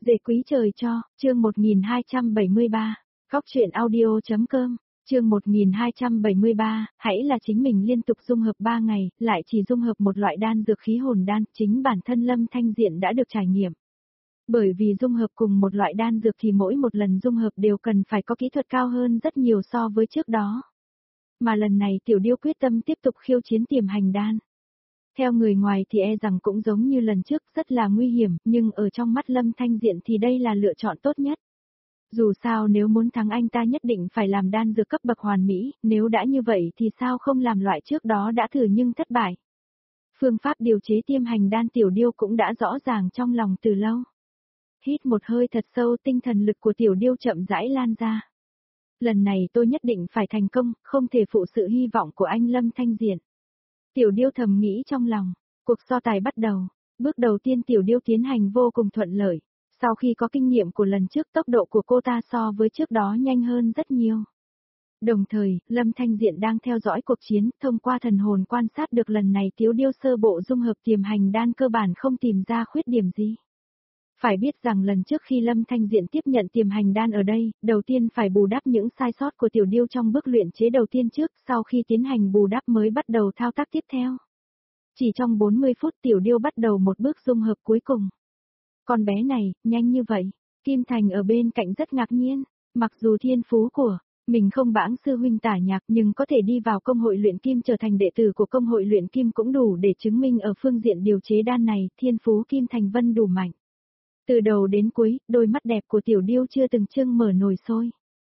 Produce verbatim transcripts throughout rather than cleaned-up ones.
Dễ quý trời cho, chương một nghìn hai trăm bảy mươi ba, Cóc truyện audio.com, chương một nghìn hai trăm bảy mươi ba, hãy là chính mình liên tục dung hợp ba ngày, lại chỉ dung hợp một loại đan dược khí hồn đan, chính bản thân Lâm Thanh Diện đã được trải nghiệm. Bởi vì dung hợp cùng một loại đan dược thì mỗi một lần dung hợp đều cần phải có kỹ thuật cao hơn rất nhiều so với trước đó. Mà lần này Tiểu Điêu quyết tâm tiếp tục khiêu chiến tiềm hành đan. Theo người ngoài thì e rằng cũng giống như lần trước rất là nguy hiểm, nhưng ở trong mắt Lâm Thanh Diện thì đây là lựa chọn tốt nhất. Dù sao nếu muốn thắng anh ta nhất định phải làm đan dược cấp bậc hoàn mỹ, nếu đã như vậy thì sao không làm loại trước đó đã thử nhưng thất bại. Phương pháp điều chế tiêm hành đan Tiểu Điêu cũng đã rõ ràng trong lòng từ lâu. Hít một hơi thật sâu, tinh thần lực của Tiểu Điêu chậm rãi lan ra. Lần này tôi nhất định phải thành công, không thể phụ sự hy vọng của anh Lâm Thanh Diện. Tiểu Điêu thầm nghĩ trong lòng, cuộc so tài bắt đầu. Bước đầu tiên Tiểu Điêu tiến hành vô cùng thuận lợi. Sau khi có kinh nghiệm của lần trước, tốc độ của cô ta so với trước đó nhanh hơn rất nhiều. Đồng thời, Lâm Thanh Diện đang theo dõi cuộc chiến, thông qua thần hồn quan sát được lần này Tiểu Điêu sơ bộ dung hợp tiềm hành đan cơ bản không tìm ra khuyết điểm gì. Phải biết rằng lần trước khi Lâm Thanh Diện tiếp nhận tiềm hành đan ở đây, đầu tiên phải bù đắp những sai sót của Tiểu Điêu trong bước luyện chế đầu tiên trước, sau khi tiến hành bù đắp mới bắt đầu thao tác tiếp theo. Chỉ trong bốn mươi phút Tiểu Điêu bắt đầu một bước dung hợp cuối cùng. Con bé này, nhanh như vậy, Kim Thành ở bên cạnh rất ngạc nhiên, mặc dù thiên phú của mình không bãng sư huynh Tả Nhạc nhưng có thể đi vào công hội luyện kim trở thành đệ tử của công hội luyện kim cũng đủ để chứng minh ở phương diện điều chế đan này, thiên phú Kim Thành Vân đủ mạnh. Từ đầu đến cuối, đôi mắt đẹp của Tiểu Điêu chưa từng trưng mở nổi sôi.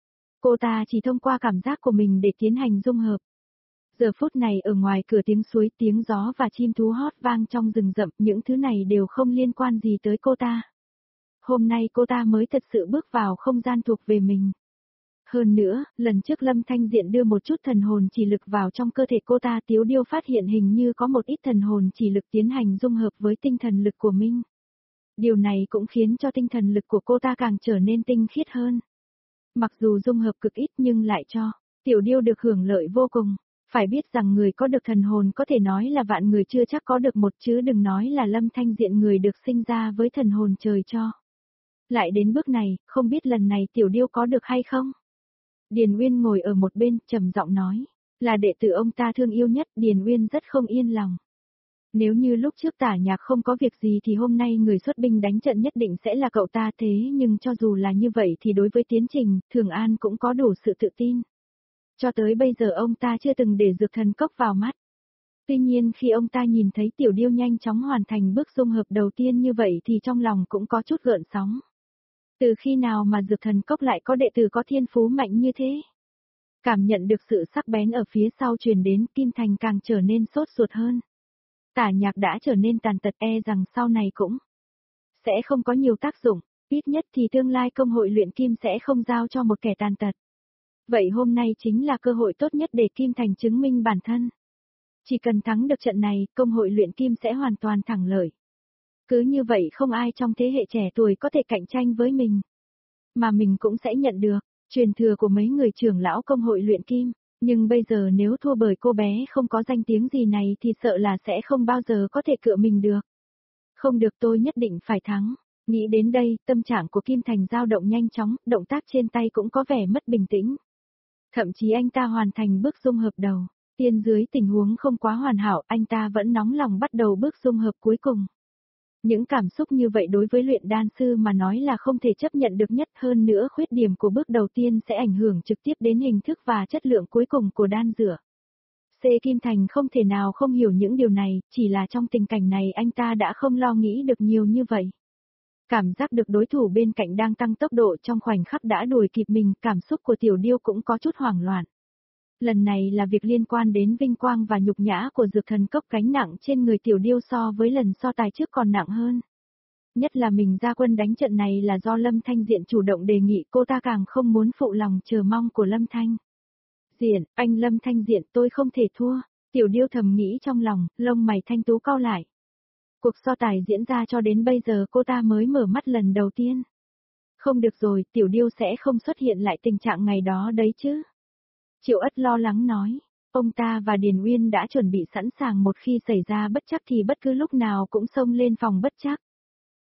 Cô ta chỉ thông qua cảm giác của mình để tiến hành dung hợp. Giờ phút này ở ngoài cửa tiếng suối, tiếng gió và chim thú hót vang trong rừng rậm, những thứ này đều không liên quan gì tới cô ta. Hôm nay cô ta mới thật sự bước vào không gian thuộc về mình. Hơn nữa, lần trước Lâm Thanh Diện đưa một chút thần hồn chỉ lực vào trong cơ thể cô ta, Tiểu Điêu phát hiện hình như có một ít thần hồn chỉ lực tiến hành dung hợp với tinh thần lực của mình. Điều này cũng khiến cho tinh thần lực của cô ta càng trở nên tinh khiết hơn. Mặc dù dung hợp cực ít nhưng lại cho Tiểu Điêu được hưởng lợi vô cùng. Phải biết rằng người có được thần hồn có thể nói là vạn người chưa chắc có được một, chứ đừng nói là Lâm Thanh Diện người được sinh ra với thần hồn trời cho. Lại đến bước này, không biết lần này Tiểu Điêu có được hay không? Điền Uyên ngồi ở một bên, trầm giọng nói, là đệ tử ông ta thương yêu nhất, Điền Uyên rất không yên lòng. Nếu như lúc trước Tả Nhạc không có việc gì thì hôm nay người xuất binh đánh trận nhất định sẽ là cậu ta, thế nhưng cho dù là như vậy thì đối với tiến trình, Thường An cũng có đủ sự tự tin. Cho tới bây giờ ông ta chưa từng để dược thần cốc vào mắt. Tuy nhiên khi ông ta nhìn thấy Tiểu Điêu nhanh chóng hoàn thành bước dung hợp đầu tiên như vậy thì trong lòng cũng có chút gợn sóng. Từ khi nào mà dược thần cốc lại có đệ tử có thiên phú mạnh như thế? Cảm nhận được sự sắc bén ở phía sau truyền đến, Kim Thành càng trở nên sốt ruột hơn. Tả Nhạc đã trở nên tàn tật, e rằng sau này cũng sẽ không có nhiều tác dụng, ít nhất thì tương lai công hội luyện kim sẽ không giao cho một kẻ tàn tật. Vậy hôm nay chính là cơ hội tốt nhất để Kim Thành chứng minh bản thân. Chỉ cần thắng được trận này, công hội luyện kim sẽ hoàn toàn thắng lợi. Cứ như vậy không ai trong thế hệ trẻ tuổi có thể cạnh tranh với mình. Mà mình cũng sẽ nhận được truyền thừa của mấy người trưởng lão công hội luyện kim. Nhưng bây giờ nếu thua bởi cô bé không có danh tiếng gì này thì sợ là sẽ không bao giờ có thể cựa mình được. Không được, tôi nhất định phải thắng. Nghĩ đến đây, tâm trạng của Kim Thành dao động nhanh chóng, động tác trên tay cũng có vẻ mất bình tĩnh. Thậm chí anh ta hoàn thành bước dung hợp đầu. Tiên dưới tình huống không quá hoàn hảo, anh ta vẫn nóng lòng bắt đầu bước dung hợp cuối cùng. Những cảm xúc như vậy đối với luyện đan sư mà nói là không thể chấp nhận được nhất, hơn nữa khuyết điểm của bước đầu tiên sẽ ảnh hưởng trực tiếp đến hình thức và chất lượng cuối cùng của đan dược. C. Kim Thành không thể nào không hiểu những điều này, chỉ là trong tình cảnh này anh ta đã không lo nghĩ được nhiều như vậy. Cảm giác được đối thủ bên cạnh đang tăng tốc độ trong khoảnh khắc đã đuổi kịp mình, cảm xúc của Tiểu Điêu cũng có chút hoảng loạn. Lần này là việc liên quan đến vinh quang và nhục nhã của dược thần cốc, gánh nặng trên người Tiểu Điêu so với lần so tài trước còn nặng hơn. Nhất là mình ra quân đánh trận này là do Lâm Thanh Diện chủ động đề nghị, cô ta càng không muốn phụ lòng chờ mong của Lâm Thanh Diện, anh Lâm Thanh Diện, tôi không thể thua. Tiểu Điêu thầm nghĩ trong lòng, lông mày thanh tú cau lại. Cuộc so tài diễn ra cho đến bây giờ cô ta mới mở mắt lần đầu tiên. Không được rồi, Tiểu Điêu sẽ không xuất hiện lại tình trạng ngày đó đấy chứ. Triệu Ất lo lắng nói, ông ta và Điền Uyên đã chuẩn bị sẵn sàng, một khi xảy ra bất trắc thì bất cứ lúc nào cũng xông lên phòng bất trắc.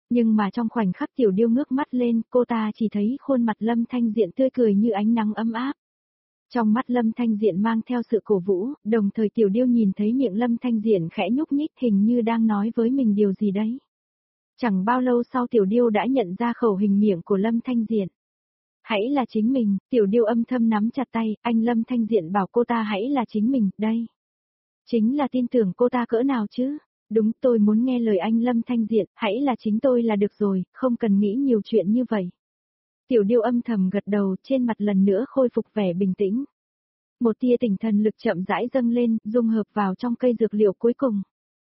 Nhưng mà trong khoảnh khắc Tiểu Điêu ngước mắt lên, cô ta chỉ thấy khuôn mặt Lâm Thanh Diện tươi cười như ánh nắng ấm áp. Trong mắt Lâm Thanh Diện mang theo sự cổ vũ, đồng thời Tiểu Điêu nhìn thấy miệng Lâm Thanh Diện khẽ nhúc nhích hình như đang nói với mình điều gì đấy. Chẳng bao lâu sau Tiểu Điêu đã nhận ra khẩu hình miệng của Lâm Thanh Diện. Hãy là chính mình, Tiểu Điêu âm thầm nắm chặt tay, anh Lâm Thanh Diện bảo cô ta hãy là chính mình, đây. Chính là tin tưởng cô ta cỡ nào chứ? Đúng, tôi muốn nghe lời anh Lâm Thanh Diện, hãy là chính tôi là được rồi, không cần nghĩ nhiều chuyện như vậy. Tiểu Điêu âm thầm gật đầu, trên mặt lần nữa khôi phục vẻ bình tĩnh. Một tia tinh thần lực chậm rãi dâng lên, dung hợp vào trong cây dược liệu cuối cùng.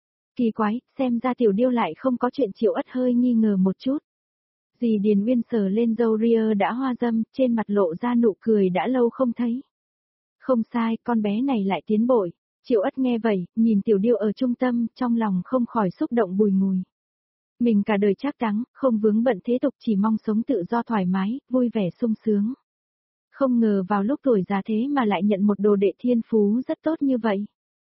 Kỳ quái, xem ra Tiểu Điêu lại không có chuyện Triệu Ất hơi nghi ngờ một chút. Dì Điền Uyên sờ lên râu ria đã hoa râm, trên mặt lộ ra nụ cười đã lâu không thấy. Không sai, con bé này lại tiến bội. Triệu Ất nghe vậy, nhìn Tiểu Điêu ở trung tâm, trong lòng không khỏi xúc động bùi ngùi. Mình cả đời trác đắng, không vướng bận thế tục, chỉ mong sống tự do thoải mái, vui vẻ sung sướng. Không ngờ vào lúc tuổi già thế mà lại nhận một đồ đệ thiên phú rất tốt như vậy.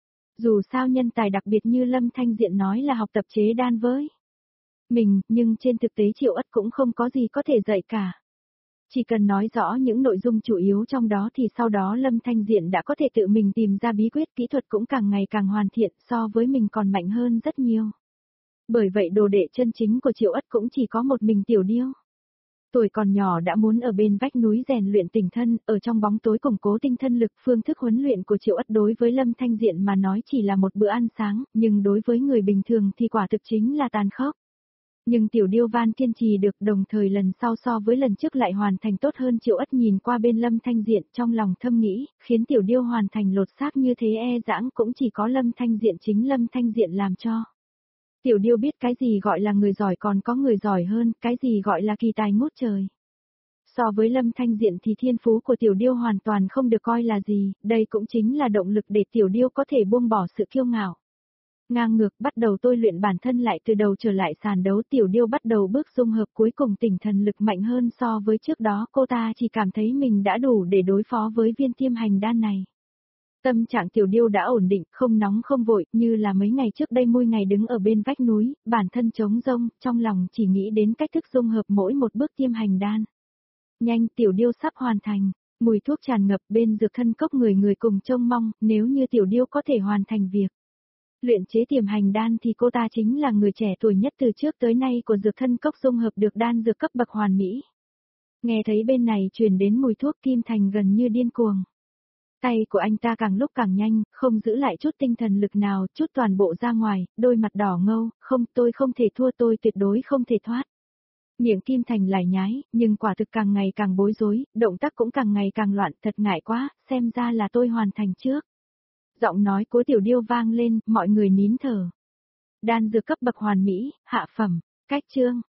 Dù sao nhân tài đặc biệt như Lâm Thanh Diện nói là học tập chế đan với mình, nhưng trên thực tế Triệu Ất cũng không có gì có thể dạy cả. Chỉ cần nói rõ những nội dung chủ yếu trong đó thì sau đó Lâm Thanh Diện đã có thể tự mình tìm ra bí quyết, kỹ thuật cũng càng ngày càng hoàn thiện, so với mình còn mạnh hơn rất nhiều. Bởi vậy đồ đệ chân chính của Triệu Ất cũng chỉ có một mình Tiểu Điêu. Tuổi còn nhỏ đã muốn ở bên vách núi rèn luyện tình thân, ở trong bóng tối củng cố tinh thần lực. Phương thức huấn luyện của Triệu Ất đối với Lâm Thanh Diện mà nói chỉ là một bữa ăn sáng, nhưng đối với người bình thường thì quả thực chính là tàn khốc. Nhưng Tiểu Điêu van kiên trì được, đồng thời lần sau so với lần trước lại hoàn thành tốt hơn. Triệu Ất nhìn qua bên Lâm Thanh Diện trong lòng thâm nghĩ, khiến Tiểu Điêu hoàn thành lột xác như thế e dãng cũng chỉ có Lâm Thanh Diện chính Lâm Thanh Diện làm cho. Tiểu Điêu biết cái gì gọi là người giỏi còn có người giỏi hơn, cái gì gọi là kỳ tài ngút trời. So với Lâm Thanh Diện thì thiên phú của Tiểu Điêu hoàn toàn không được coi là gì, đây cũng chính là động lực để Tiểu Điêu có thể buông bỏ sự kiêu ngạo. Ngang ngược bắt đầu tôi luyện bản thân lại từ đầu trở lại sàn đấu. Tiểu Điêu bắt đầu bước dung hợp cuối cùng tinh thần lực mạnh hơn so với trước đó, cô ta chỉ cảm thấy mình đã đủ để đối phó với viên tiêm hành đan này. Tâm trạng Tiểu Điêu đã ổn định, không nóng không vội, như là mấy ngày trước đây mỗi ngày đứng ở bên vách núi, bản thân trống rỗng, trong lòng chỉ nghĩ đến cách thức dung hợp mỗi một bước tiêm hành đan. Nhanh, Tiểu Điêu sắp hoàn thành, mùi thuốc tràn ngập bên dược thân cốc, người người cùng trông mong, nếu như Tiểu Điêu có thể hoàn thành việc luyện chế tiềm hành đan thì cô ta chính là người trẻ tuổi nhất từ trước tới nay của dược thân cốc dung hợp được đan dược cấp bậc hoàn mỹ. Nghe thấy bên này truyền đến mùi thuốc, Kim Thành gần như điên cuồng. Tay của anh ta càng lúc càng nhanh, không giữ lại chút tinh thần lực nào, chút toàn bộ ra ngoài, đôi mặt đỏ ngâu, không, tôi không thể thua, tôi tuyệt đối không thể thoát. Miệng Kim Thành lải nhái, nhưng quả thực càng ngày càng bối rối, động tác cũng càng ngày càng loạn, thật ngại quá, xem ra là tôi hoàn thành trước. Giọng nói của Tiểu Điêu vang lên, mọi người nín thở. Đan dược cấp bậc hoàn mỹ, hạ phẩm, cách chương.